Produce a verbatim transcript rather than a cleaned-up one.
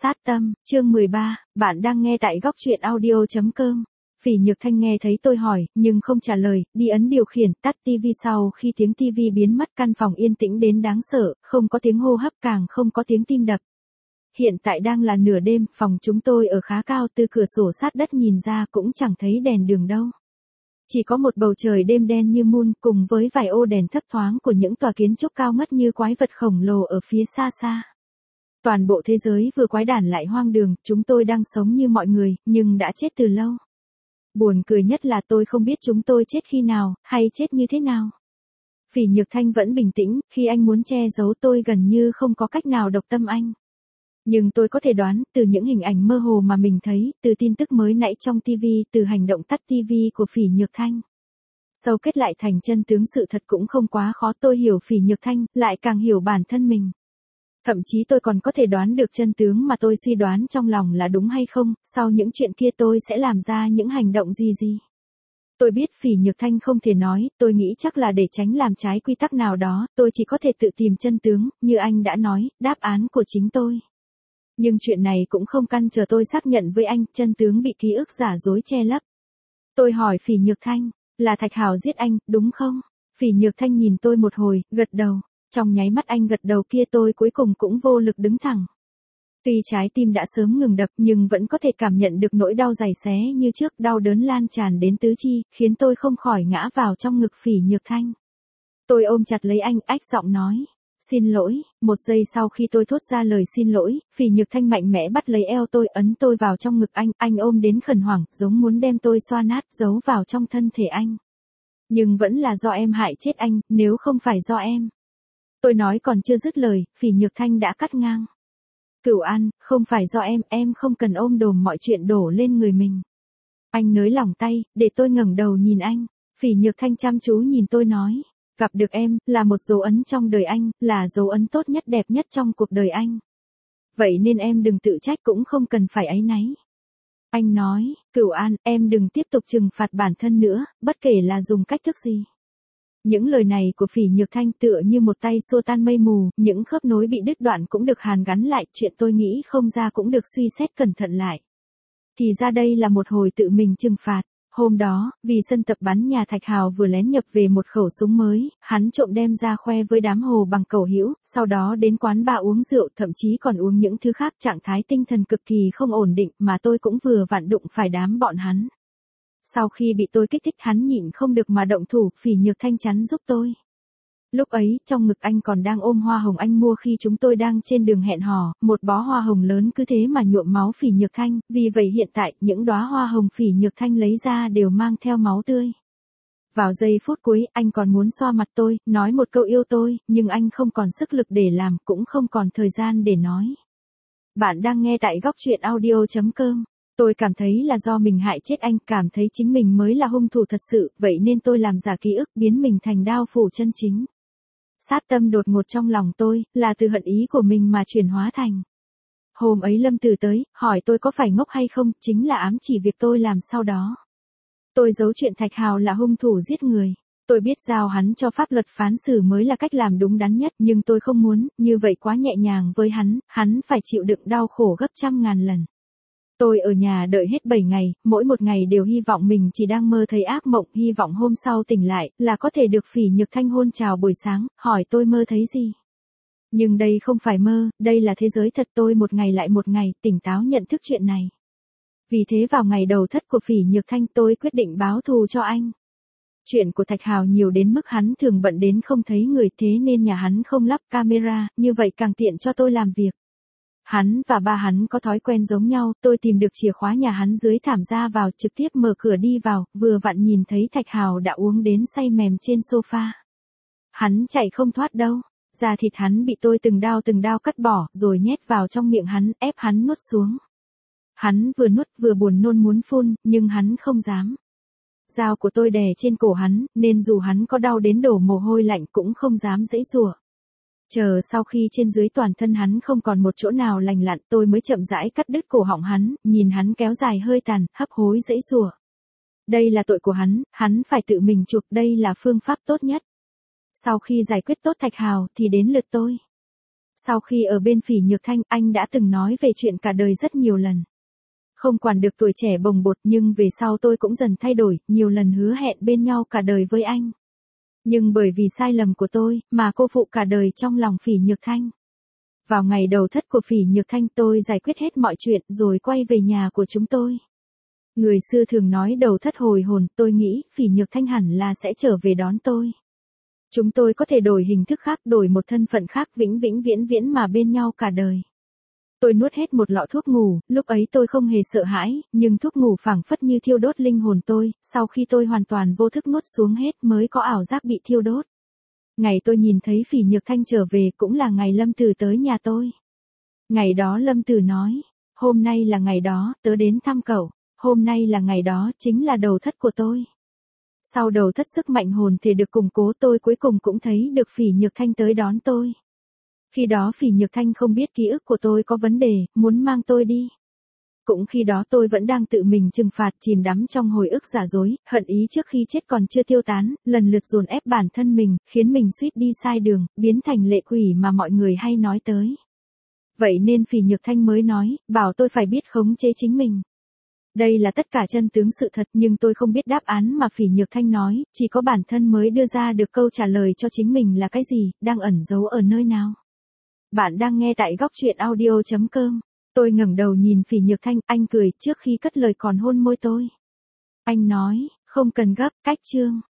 Sát tâm, chương mười ba, bạn đang nghe tại góc truyện audio chấm com. Phỉ Nhược Thanh nghe thấy tôi hỏi, nhưng không trả lời, đi ấn điều khiển, tắt tivi. Sau khi tiếng tivi biến mất, căn phòng yên tĩnh đến đáng sợ, không có tiếng hô hấp, càng không có tiếng tim đập. Hiện tại đang là nửa đêm, phòng chúng tôi ở khá cao, từ cửa sổ sát đất nhìn ra cũng chẳng thấy đèn đường đâu. Chỉ có một bầu trời đêm đen như mun, cùng với vài ô đèn thấp thoáng của những tòa kiến trúc cao ngất như quái vật khổng lồ ở phía xa xa. Toàn bộ thế giới vừa quái đản lại hoang đường, chúng tôi đang sống như mọi người, nhưng đã chết từ lâu. Buồn cười nhất là tôi không biết chúng tôi chết khi nào, hay chết như thế nào. Phỉ Nhược Thanh vẫn bình tĩnh, khi anh muốn che giấu tôi gần như không có cách nào độc tâm anh. Nhưng tôi có thể đoán, từ những hình ảnh mơ hồ mà mình thấy, từ tin tức mới nãy trong tivi, từ hành động tắt tivi của Phỉ Nhược Thanh. Sâu kết lại thành chân tướng sự thật cũng không quá khó, tôi hiểu Phỉ Nhược Thanh, lại càng hiểu bản thân mình. Thậm chí tôi còn có thể đoán được chân tướng mà tôi suy đoán trong lòng là đúng hay không, sau những chuyện kia tôi sẽ làm ra những hành động gì gì. Tôi biết Phỉ Nhược Thanh không thể nói, tôi nghĩ chắc là để tránh làm trái quy tắc nào đó, tôi chỉ có thể tự tìm chân tướng, như anh đã nói, đáp án của chính tôi. Nhưng chuyện này cũng không căn trở tôi xác nhận với anh, chân tướng bị ký ức giả dối che lấp. Tôi hỏi Phỉ Nhược Thanh, là Thạch Hào giết anh, đúng không? Phỉ Nhược Thanh nhìn tôi một hồi, gật đầu. Trong nháy mắt anh gật đầu kia tôi cuối cùng cũng vô lực đứng thẳng. Tuy trái tim đã sớm ngừng đập nhưng vẫn có thể cảm nhận được nỗi đau giày xé như trước, đau đớn lan tràn đến tứ chi, khiến tôi không khỏi ngã vào trong ngực Phỉ Nhược Thanh. Tôi ôm chặt lấy anh, ách giọng nói, xin lỗi. Một giây sau khi tôi thốt ra lời xin lỗi, Phỉ Nhược Thanh mạnh mẽ bắt lấy eo tôi, ấn tôi vào trong ngực anh, anh ôm đến khẩn hoảng, giống muốn đem tôi xoa nát, giấu vào trong thân thể anh. Nhưng vẫn là do em hại chết anh, nếu không phải do em. Tôi nói còn chưa dứt lời, Phỉ Nhược Thanh đã cắt ngang. Cửu An, không phải do em, em không cần ôm đồm mọi chuyện đổ lên người mình. Anh nới lỏng tay, để tôi ngẩng đầu nhìn anh. Phỉ Nhược Thanh chăm chú nhìn tôi nói, gặp được em, là một dấu ấn trong đời anh, là dấu ấn tốt nhất đẹp nhất trong cuộc đời anh. Vậy nên em đừng tự trách, cũng không cần phải áy náy. Anh nói, Cửu An, em đừng tiếp tục trừng phạt bản thân nữa, bất kể là dùng cách thức gì. Những lời này của Phỉ Nhược Thanh tựa như một tay xua tan mây mù, những khớp nối bị đứt đoạn cũng được hàn gắn lại, chuyện tôi nghĩ không ra cũng được suy xét cẩn thận lại. Thì ra đây là một hồi tự mình trừng phạt. Hôm đó, vì sân tập bắn nhà Thạch Hào vừa lén nhập về một khẩu súng mới, hắn trộm đem ra khoe với đám hồ bằng cầu hữu, sau đó đến quán bar uống rượu, thậm chí còn uống những thứ khác, trạng thái tinh thần cực kỳ không ổn định, mà tôi cũng vừa vặn đụng phải đám bọn hắn. Sau khi bị tôi kích thích, hắn nhịn không được mà động thủ, Phỉ Nhược Thanh chắn giúp tôi. Lúc ấy, trong ngực anh còn đang ôm hoa hồng anh mua khi chúng tôi đang trên đường hẹn hò, một bó hoa hồng lớn cứ thế mà nhuộm máu Phỉ Nhược Thanh, vì vậy hiện tại, những đóa hoa hồng Phỉ Nhược Thanh lấy ra đều mang theo máu tươi. Vào giây phút cuối, anh còn muốn xoa mặt tôi, nói một câu yêu tôi, nhưng anh không còn sức lực để làm, cũng không còn thời gian để nói. Bạn đang nghe tại góc truyện audio chấm com. Tôi cảm thấy là do mình hại chết anh, cảm thấy chính mình mới là hung thủ thật sự, vậy nên tôi làm giả ký ức, biến mình thành đao phủ chân chính. Sát tâm đột ngột trong lòng tôi, là từ hận ý của mình mà chuyển hóa thành. Hôm ấy Lâm Từ tới, hỏi tôi có phải ngốc hay không, chính là ám chỉ việc tôi làm sau đó. Tôi giấu chuyện Thạch Hào là hung thủ giết người. Tôi biết giao hắn cho pháp luật phán xử mới là cách làm đúng đắn nhất, nhưng tôi không muốn, như vậy quá nhẹ nhàng với hắn, hắn phải chịu đựng đau khổ gấp trăm ngàn lần. Tôi ở nhà đợi hết bảy ngày, mỗi một ngày đều hy vọng mình chỉ đang mơ thấy ác mộng, hy vọng hôm sau tỉnh lại, là có thể được Phỉ Nhược Thanh hôn chào buổi sáng, hỏi tôi mơ thấy gì. Nhưng đây không phải mơ, đây là thế giới thật, tôi một ngày lại một ngày, tỉnh táo nhận thức chuyện này. Vì thế vào ngày đầu thất của Phỉ Nhược Thanh tôi quyết định báo thù cho anh. Chuyện của Thạch Hào nhiều đến mức hắn thường bận đến không thấy người, thế nên nhà hắn không lắp camera, như vậy càng tiện cho tôi làm việc. Hắn và ba hắn có thói quen giống nhau, tôi tìm được chìa khóa nhà hắn dưới thảm ra vào, trực tiếp mở cửa đi vào, vừa vặn nhìn thấy Thạch Hào đã uống đến say mềm trên sofa. Hắn chạy không thoát đâu, da thịt hắn bị tôi từng đao từng đao cắt bỏ, rồi nhét vào trong miệng hắn, ép hắn nuốt xuống. Hắn vừa nuốt vừa buồn nôn muốn phun, nhưng hắn không dám. Dao của tôi đè trên cổ hắn, nên dù hắn có đau đến đổ mồ hôi lạnh cũng không dám giãy giụa. Chờ sau khi trên dưới toàn thân hắn không còn một chỗ nào lành lặn, tôi mới chậm rãi cắt đứt cổ họng hắn, nhìn hắn kéo dài hơi tàn, hấp hối giãy giụa. Đây là tội của hắn, hắn phải tự mình chuộc, đây là phương pháp tốt nhất. Sau khi giải quyết tốt Thạch Hào thì đến lượt tôi. Sau khi ở bên Phỉ Nhược Thanh, anh đã từng nói về chuyện cả đời rất nhiều lần. Không quản được tuổi trẻ bồng bột nhưng về sau tôi cũng dần thay đổi, nhiều lần hứa hẹn bên nhau cả đời với anh. Nhưng bởi vì sai lầm của tôi, mà cô phụ cả đời trong lòng Phỉ Nhược Thanh. Vào ngày đầu thất của Phỉ Nhược Thanh tôi giải quyết hết mọi chuyện rồi quay về nhà của chúng tôi. Người xưa thường nói đầu thất hồi hồn, tôi nghĩ Phỉ Nhược Thanh hẳn là sẽ trở về đón tôi. Chúng tôi có thể đổi hình thức khác, đổi một thân phận khác vĩnh vĩnh viễn viễn mà bên nhau cả đời. Tôi nuốt hết một lọ thuốc ngủ, lúc ấy tôi không hề sợ hãi, nhưng thuốc ngủ phảng phất như thiêu đốt linh hồn tôi, sau khi tôi hoàn toàn vô thức nuốt xuống hết mới có ảo giác bị thiêu đốt. Ngày tôi nhìn thấy Phỉ Nhược Thanh trở về cũng là ngày Lâm Tử tới nhà tôi. Ngày đó Lâm Tử nói, hôm nay là ngày đó, tớ đến thăm cậu, hôm nay là ngày đó, chính là đầu thất của tôi. Sau đầu thất sức mạnh hồn thể được củng cố tôi cuối cùng cũng thấy được Phỉ Nhược Thanh tới đón tôi. Khi đó Phỉ Nhược Thanh không biết ký ức của tôi có vấn đề, muốn mang tôi đi. Cũng khi đó tôi vẫn đang tự mình trừng phạt chìm đắm trong hồi ức giả dối, hận ý trước khi chết còn chưa tiêu tán, lần lượt dồn ép bản thân mình, khiến mình suýt đi sai đường, biến thành lệ quỷ mà mọi người hay nói tới. Vậy nên Phỉ Nhược Thanh mới nói, bảo tôi phải biết khống chế chính mình. Đây là tất cả chân tướng sự thật nhưng tôi không biết đáp án mà Phỉ Nhược Thanh nói, chỉ có bản thân mới đưa ra được câu trả lời cho chính mình là cái gì, đang ẩn giấu ở nơi nào. Bạn đang nghe tại góc truyện audio chấm com. Tôi ngẩng đầu nhìn Phỉ Nhược Thanh, anh cười trước khi cất lời còn hôn môi tôi. Anh nói, không cần gấp, cách chương.